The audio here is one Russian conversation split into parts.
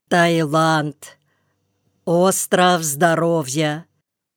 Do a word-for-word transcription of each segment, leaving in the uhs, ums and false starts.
Таиланд. Остров здоровья.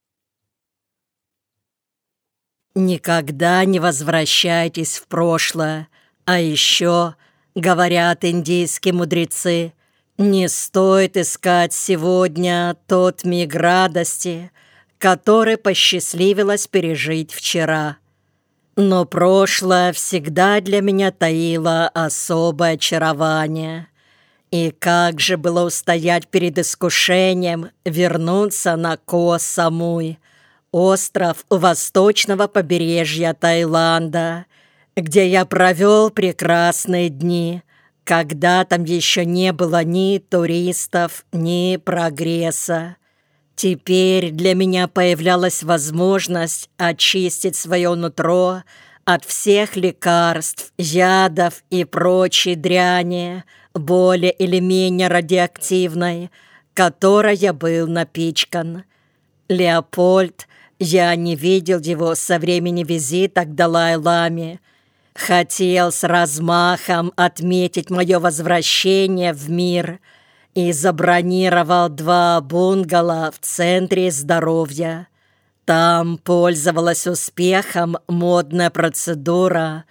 Никогда не возвращайтесь в прошлое, а еще, говорят индийские мудрецы, не стоит искать сегодня тот миг радости, который посчастливилось пережить вчера. Но прошлое всегда для меня таило особое очарование. И как же было устоять перед искушением вернуться на Коh-Самуй, остров у восточного побережья Таиланда, где я провел прекрасные дни, когда там еще не было ни туристов, ни прогресса. Теперь для меня появлялась возможность очистить свое нутро от всех лекарств, ядов и прочей дряни, более или менее радиоактивной, которой я был напичкан. Леопольд, я не видел его со времени визита к Далай-ламе, хотел с размахом отметить мое возвращение в мир и забронировал два бунгало в центре здоровья. Там пользовалась успехом модная процедура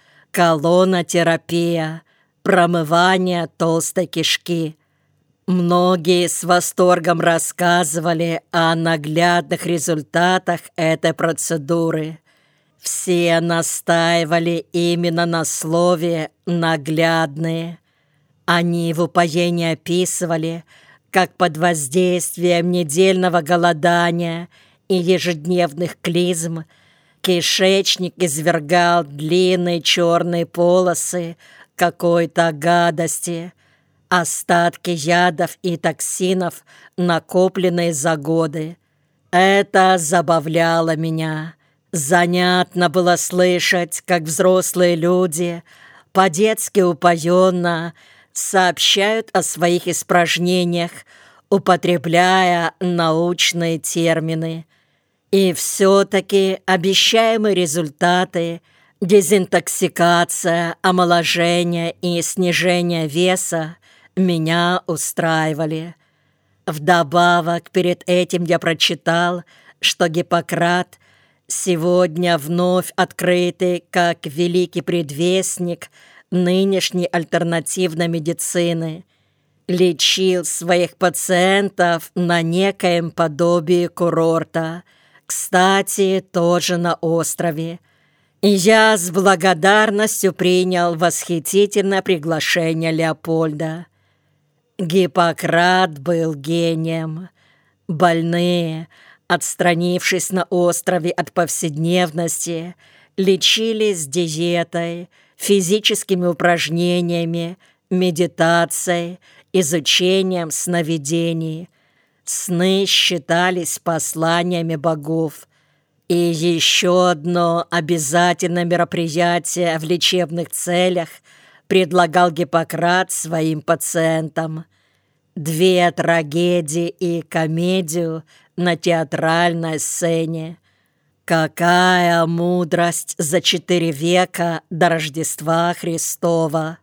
колонотерапия, промывание толстой кишки. Многие с восторгом рассказывали о наглядных результатах этой процедуры. Все настаивали именно на слове «наглядные». Они в упоении описывали, как под воздействием недельного голодания и ежедневных клизм кишечник извергал длинные черные полосы какой-то гадости, остатки ядов и токсинов, накопленные за годы. Это забавляло меня. Занятно было слышать, как взрослые люди по-детски упоенно сообщают о своих испражнениях, употребляя научные термины. И все-таки обещаемые результаты – дезинтоксикация, омоложение и снижение веса – меня устраивали. Вдобавок, перед этим я прочитал, что Гиппократ, сегодня вновь открытый как великий предвестник нынешней альтернативной медицины, лечил своих пациентов на некоем подобии курорта, кстати, тоже на острове. И я с благодарностью принял восхитительное приглашение Леопольда. Гиппократ был гением. Больные, отстранившись на острове от повседневности, лечились диетой, физическими упражнениями, медитацией, изучением сновидений. Сны считались посланиями богов. И еще одно обязательное мероприятие в лечебных целях предлагал Гиппократ своим пациентам. Две трагедии и комедию на театральной сцене. Какая мудрость за четыре века до Рождества Христова!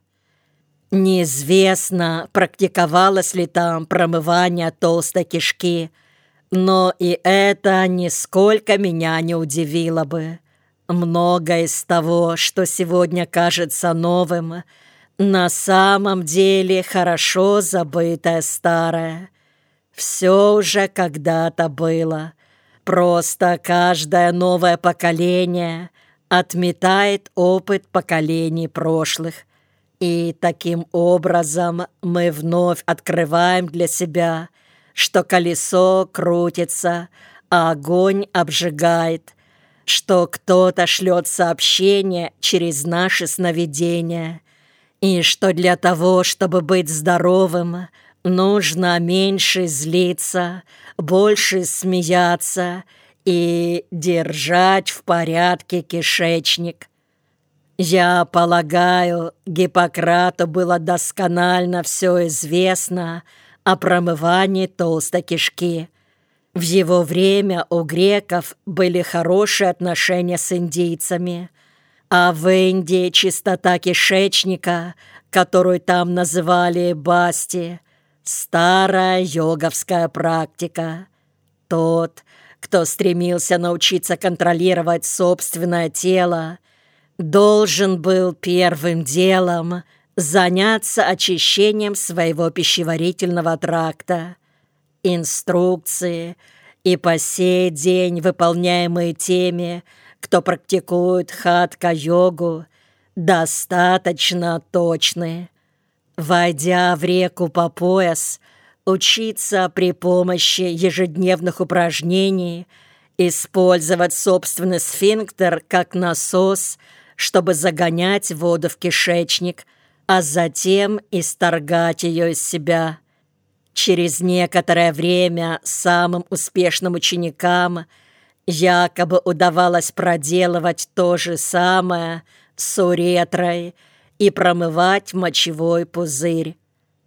Неизвестно, практиковалось ли там промывание толстой кишки, но и это нисколько меня не удивило бы. Многое из того, что сегодня кажется новым, на самом деле хорошо забытое старое. Все уже когда-то было. Просто каждое новое поколение отметает опыт поколений прошлых. И таким образом мы вновь открываем для себя, что колесо крутится, а огонь обжигает, что кто-то шлет сообщение через наши сновидения, и что для того, чтобы быть здоровым, нужно меньше злиться, больше смеяться и держать в порядке кишечник. Я полагаю, Гиппократу было досконально все известно о промывании толстой кишки. В его время у греков были хорошие отношения с индийцами, а в Индии чистота кишечника, которую там называли басти, Старая йоговская практика. Тот, кто стремился научиться контролировать собственное тело, должен был первым делом заняться очищением своего пищеварительного тракта. Инструкции, и по сей день выполняемые теми, кто практикует хатха-йогу, достаточно точны. Войдя в реку по пояс, учиться при помощи ежедневных упражнений использовать собственный сфинктер как насос, чтобы загонять воду в кишечник, а затем исторгать ее из себя. Через некоторое время самым успешным ученикам якобы удавалось проделывать то же самое с уретрой и промывать мочевой пузырь.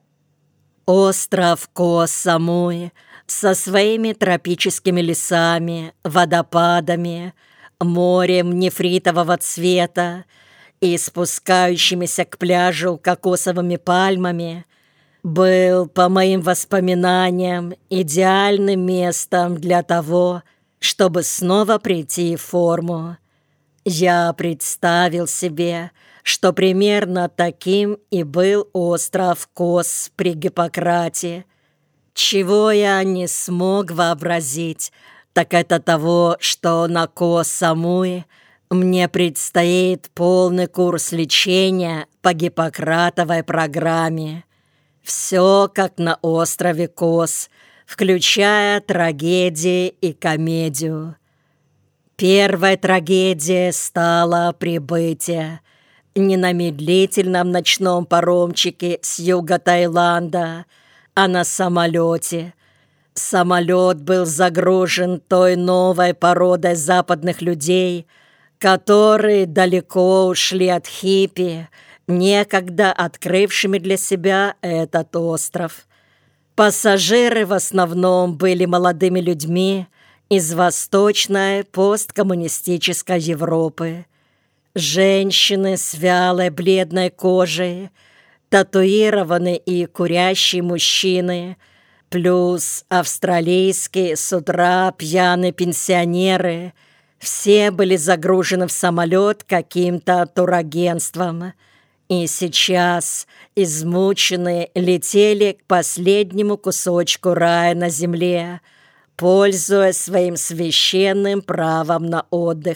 Остров Коос-Самуи со своими тропическими лесами, водопадами, морем нефритового цвета и спускающимися к пляжу кокосовыми пальмами был, по моим воспоминаниям, идеальным местом для того, чтобы снова прийти в форму. Я представил себе, что примерно таким и был остров Кос при Гиппократе. Чего я не смог вообразить, так это того, что на Коос-Самуи мне предстоит полный курс лечения по Гиппократовой программе. Все как на острове Кос, включая трагедии и комедию. Первой трагедией стало прибытие. Не на медлительном ночном паромчике с юга Таиланда, а на самолете. Самолет был загружен той новой породой западных людей, которые далеко ушли от хиппи, некогда открывшими для себя этот остров. Пассажиры в основном были молодыми людьми из восточной посткоммунистической Европы. Женщины с вялой бледной кожей, татуированные и курящие мужчины, плюс австралийские с утра пьяные пенсионеры, все были загружены в самолет каким-то турагентством. И сейчас, измученные, летели к последнему кусочку рая на земле, пользуясь своим священным правом на отдых.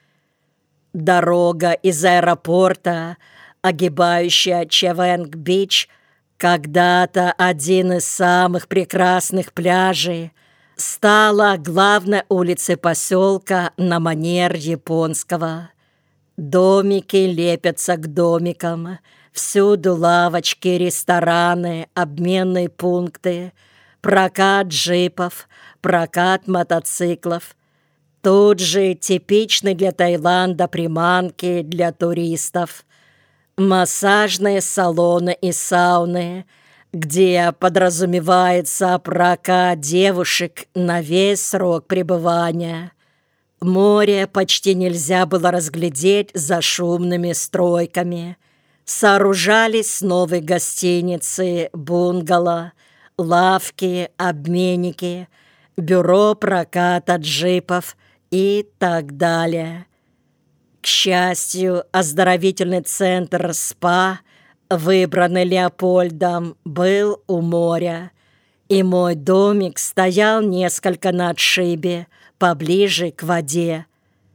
Дорога из аэропорта, огибающая Чавенг-Бич, когда-то один из самых прекрасных пляжей, стала главной улицей поселка на манер японского. Домики лепятся к домикам, всюду лавочки, рестораны, обменные пункты, прокат джипов, прокат мотоциклов. Тут же типичные для Таиланда приманки для туристов, массажные салоны и сауны, где подразумевается прокат девушек на весь срок пребывания. Море почти нельзя было разглядеть за шумными стройками. Сооружались новые гостиницы, бунгало, лавки, обменники, бюро проката джипов и так далее. К счастью, оздоровительный центр СПА, выбранный Леопольдом, был у моря, и мой домик стоял несколько на отшибе, поближе к воде.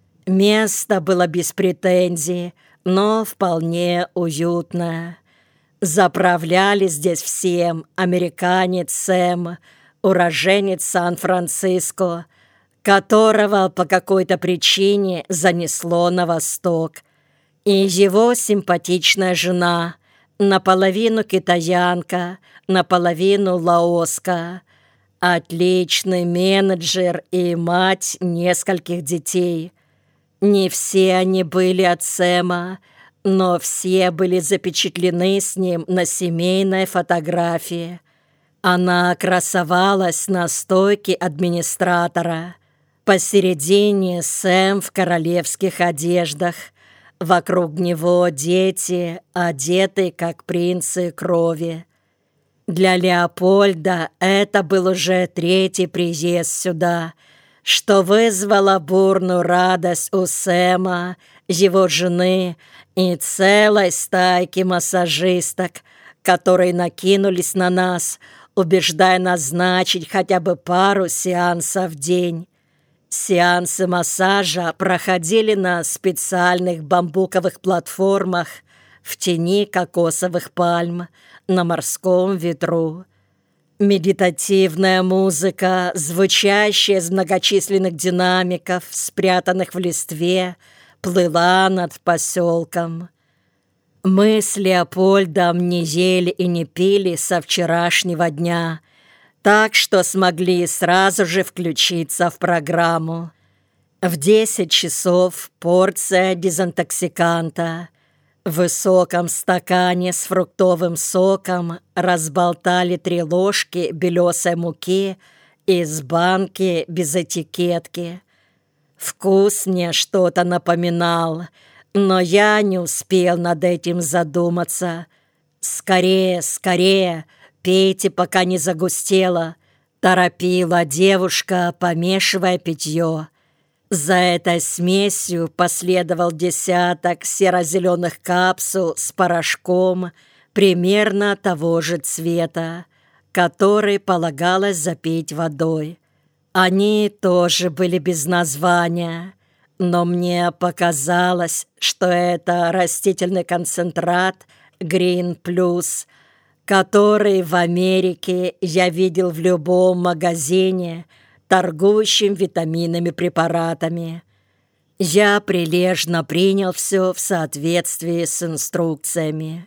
Место было без претензий, но вполне уютное. Заправляли здесь всем американец Сэм, уроженец Сан-Франциско, которого по какой-то причине занесло на восток, и его симпатичная жена, наполовину китаянка, наполовину лаоска, отличный менеджер и мать нескольких детей. Не все они были от Сэма, но все были запечатлены с ним на семейной фотографии. Она красовалась на стойке администратора. Посередине Сэм в королевских одеждах. Вокруг него дети, одетые как принцы крови. Для Леопольда это был уже третий приезд сюда, что вызвало бурную радость у Сэма, его жены и целой стайки массажисток, которые накинулись на нас, убеждая назначить хотя бы пару сеансов в день. Сеансы массажа проходили на специальных бамбуковых платформах в тени кокосовых пальм на морском ветру. Медитативная музыка, звучащая из многочисленных динамиков, спрятанных в листве, плыла над поселком. Мы с Леопольдом не ели и не пили со вчерашнего дня, так что смогли сразу же включиться в программу. В десять часов порция дезинтоксиканта. В высоком стакане с фруктовым соком разболтали три ложки белесой муки из банки без этикетки. Вкус мне что-то напоминал, но я не успел над этим задуматься. «Скорее, скорее, пейте, пока не загустело», — торопила девушка, помешивая питье. За этой смесью последовал десяток серо-зеленых капсул с порошком примерно того же цвета, который полагалось запить водой. Они тоже были без названия, но мне показалось, что это растительный концентрат Green Plus, который в Америке я видел в любом магазине, торгующим витаминными препаратами. Я прилежно принял все в соответствии с инструкциями.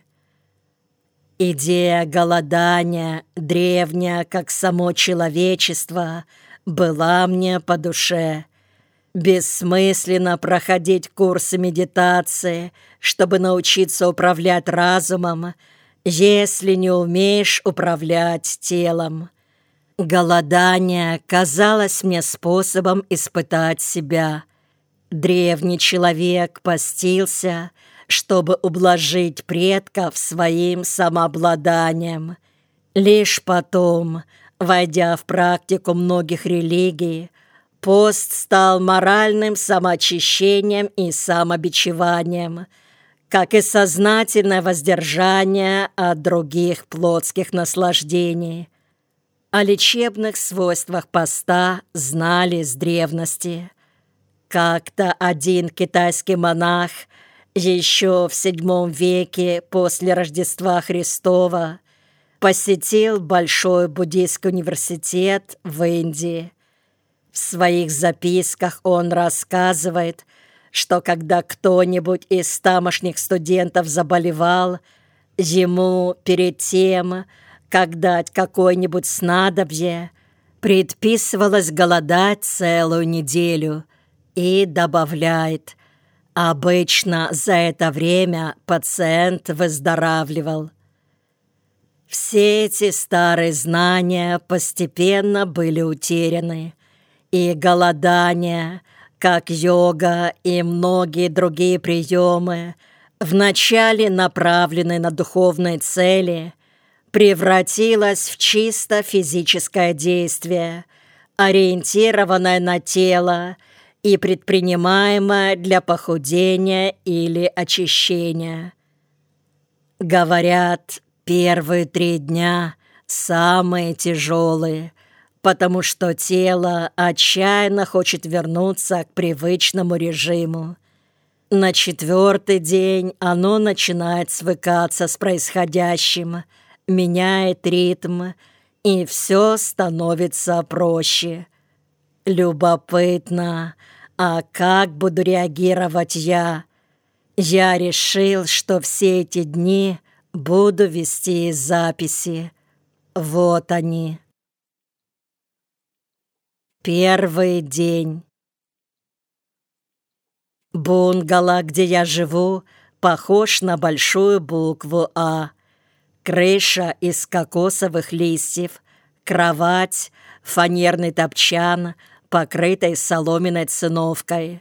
Идея голодания, древняя, как само человечество, была мне по душе. Бессмысленно проходить курсы медитации, чтобы научиться управлять разумом, если не умеешь управлять телом. Голодание казалось мне способом испытать себя. Древний человек постился, чтобы ублажить предков своим самообладанием. Лишь потом, войдя в практику многих религий, пост стал моральным самоочищением и самобичеванием, как и сознательное воздержание от других плотских наслаждений. О лечебных свойствах поста знали с древности. Как-то один китайский монах еще в седьмом веке после Рождества Христова посетил большой буддийский университет в Индии. В своих записках он рассказывает, что когда кто-нибудь из тамошних студентов заболевал, ему перед тем, как дать какое-нибудь снадобье, предписывалось голодать целую неделю, и добавляет: обычно за это время пациент выздоравливал. Все эти старые знания постепенно были утеряны, и голодание, как йога и многие другие приемы, вначале направленные на духовные цели, превратилось в чисто физическое действие, ориентированное на тело и предпринимаемое для похудения или очищения. Говорят, первые три дня самые тяжелые, потому что тело отчаянно хочет вернуться к привычному режиму. На четвертый день оно начинает свыкаться с происходящим, меняет ритм, и все становится проще. Любопытно, а как буду реагировать я? Я решил, что все эти дни буду вести записи. Вот они. Первый день. Бунгало, где я живу, похож на большую букву «А». Крыша из кокосовых листьев, кровать, фанерный топчан, покрытый соломенной циновкой.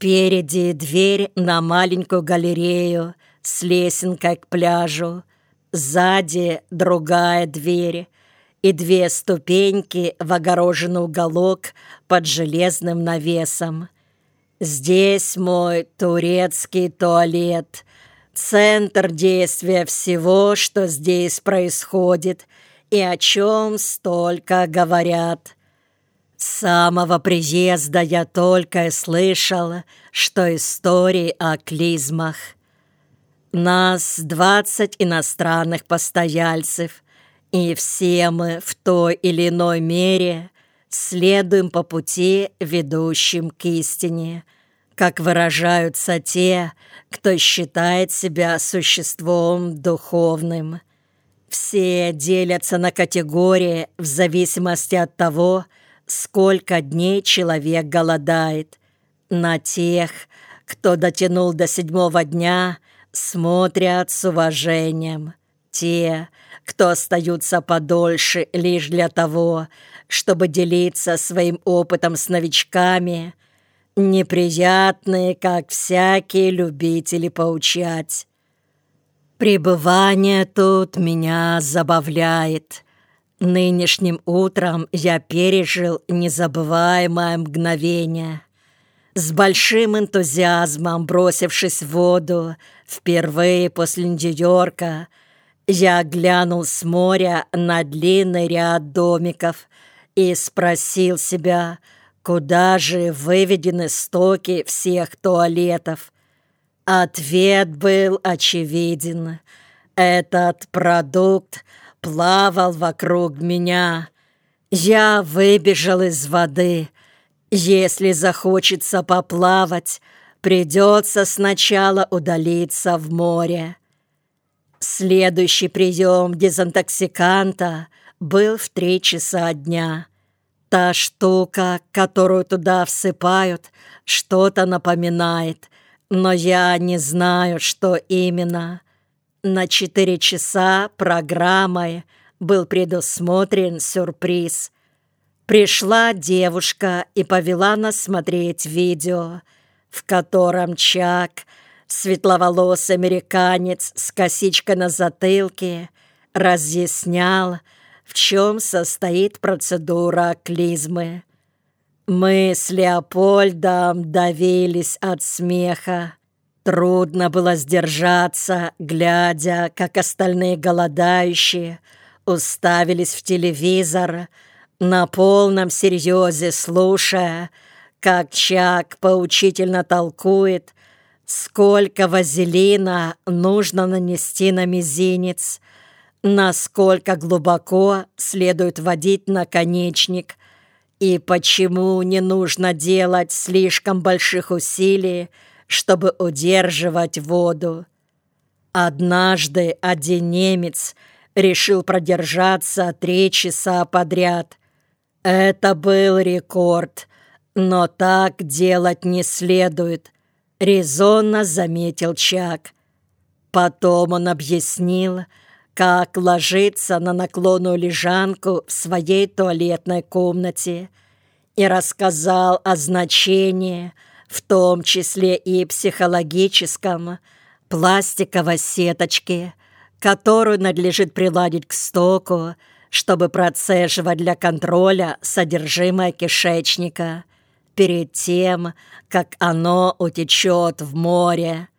Спереди дверь на маленькую галерею с лесенкой к пляжу. сзади другая дверь и две ступеньки в огороженный уголок под железным навесом. Здесь мой турецкий туалет, центр действия всего, что здесь происходит и о чем столько говорят. С самого приезда я только и слышал, что истории о клизмах. Нас двадцать иностранных постояльцев, и все мы в той или иной мере следуем по пути, ведущим к истине, как выражаются те, кто считает себя существом духовным. Все делятся на категории в зависимости от того, сколько дней человек голодает. На тех, кто дотянул до седьмого дня, смотрят с уважением. Те, кто остаются подольше лишь для того, чтобы делиться своим опытом с новичками, неприятные, как всякие любители поучать. Пребывание тут меня забавляет. Нынешним утром я пережил незабываемое мгновение. С большим энтузиазмом бросившись в воду, впервые после Нью-Йорка, я глянул с моря на длинный ряд домиков и спросил себя, куда же выведены стоки всех туалетов. Ответ был очевиден. Этот продукт плавал вокруг меня. Я выбежал из воды. Если захочется поплавать, придется сначала удалиться в море. Следующий прием дезинтоксиканта был в три часа дня. Та штука, которую туда всыпают, что-то напоминает, но я не знаю, что именно. На четыре часа программой был предусмотрен сюрприз. Пришла девушка и повела нас смотреть видео, в котором Чак, светловолосый американец с косичкой на затылке, разъяснял, в чем состоит процедура клизмы. Мы с Леопольдом давились от смеха. Трудно было сдержаться, глядя, как остальные голодающие уставились в телевизор, на полном серьезе слушая, как Чак поучительно толкует, сколько вазелина нужно нанести на мизинец, насколько глубоко следует вводить наконечник и почему не нужно делать слишком больших усилий, чтобы удерживать воду. Однажды один немец решил продержаться три часа подряд. Это был рекорд, но так делать не следует, резонно заметил Чак. Потом он объяснил, как ложиться на наклонную лежанку в своей туалетной комнате, и рассказал о значении, в том числе и психологическом, пластиковой сеточки, которую надлежит приладить к стоку, чтобы процеживать для контроля содержимое кишечника перед тем, как оно утечет в море.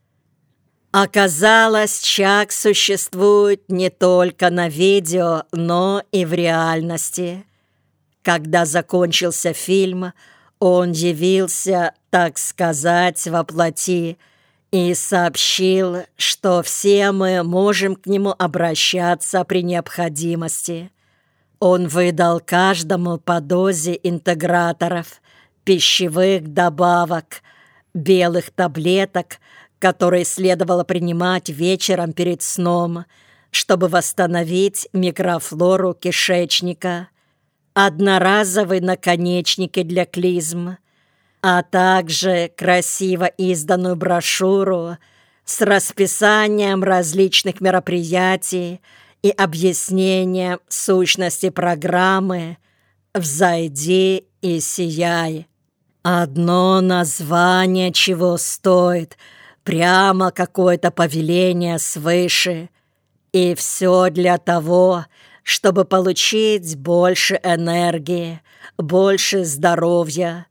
Оказалось, Чак существует не только на видео, но и в реальности. Когда закончился фильм, он явился, так сказать, во плоти и сообщил, что все мы можем к нему обращаться при необходимости. Он выдал каждому по дозе интеграторов, пищевых добавок, белых таблеток, которые следовало принимать вечером перед сном, чтобы восстановить микрофлору кишечника, одноразовые наконечники для клизм, а также красиво изданную брошюру с расписанием различных мероприятий и объяснением сущности программы «Взойди и сияй». Одно название чего стоит, прямо какое-то повеление свыше. И все для того, чтобы получить больше энергии, больше здоровья,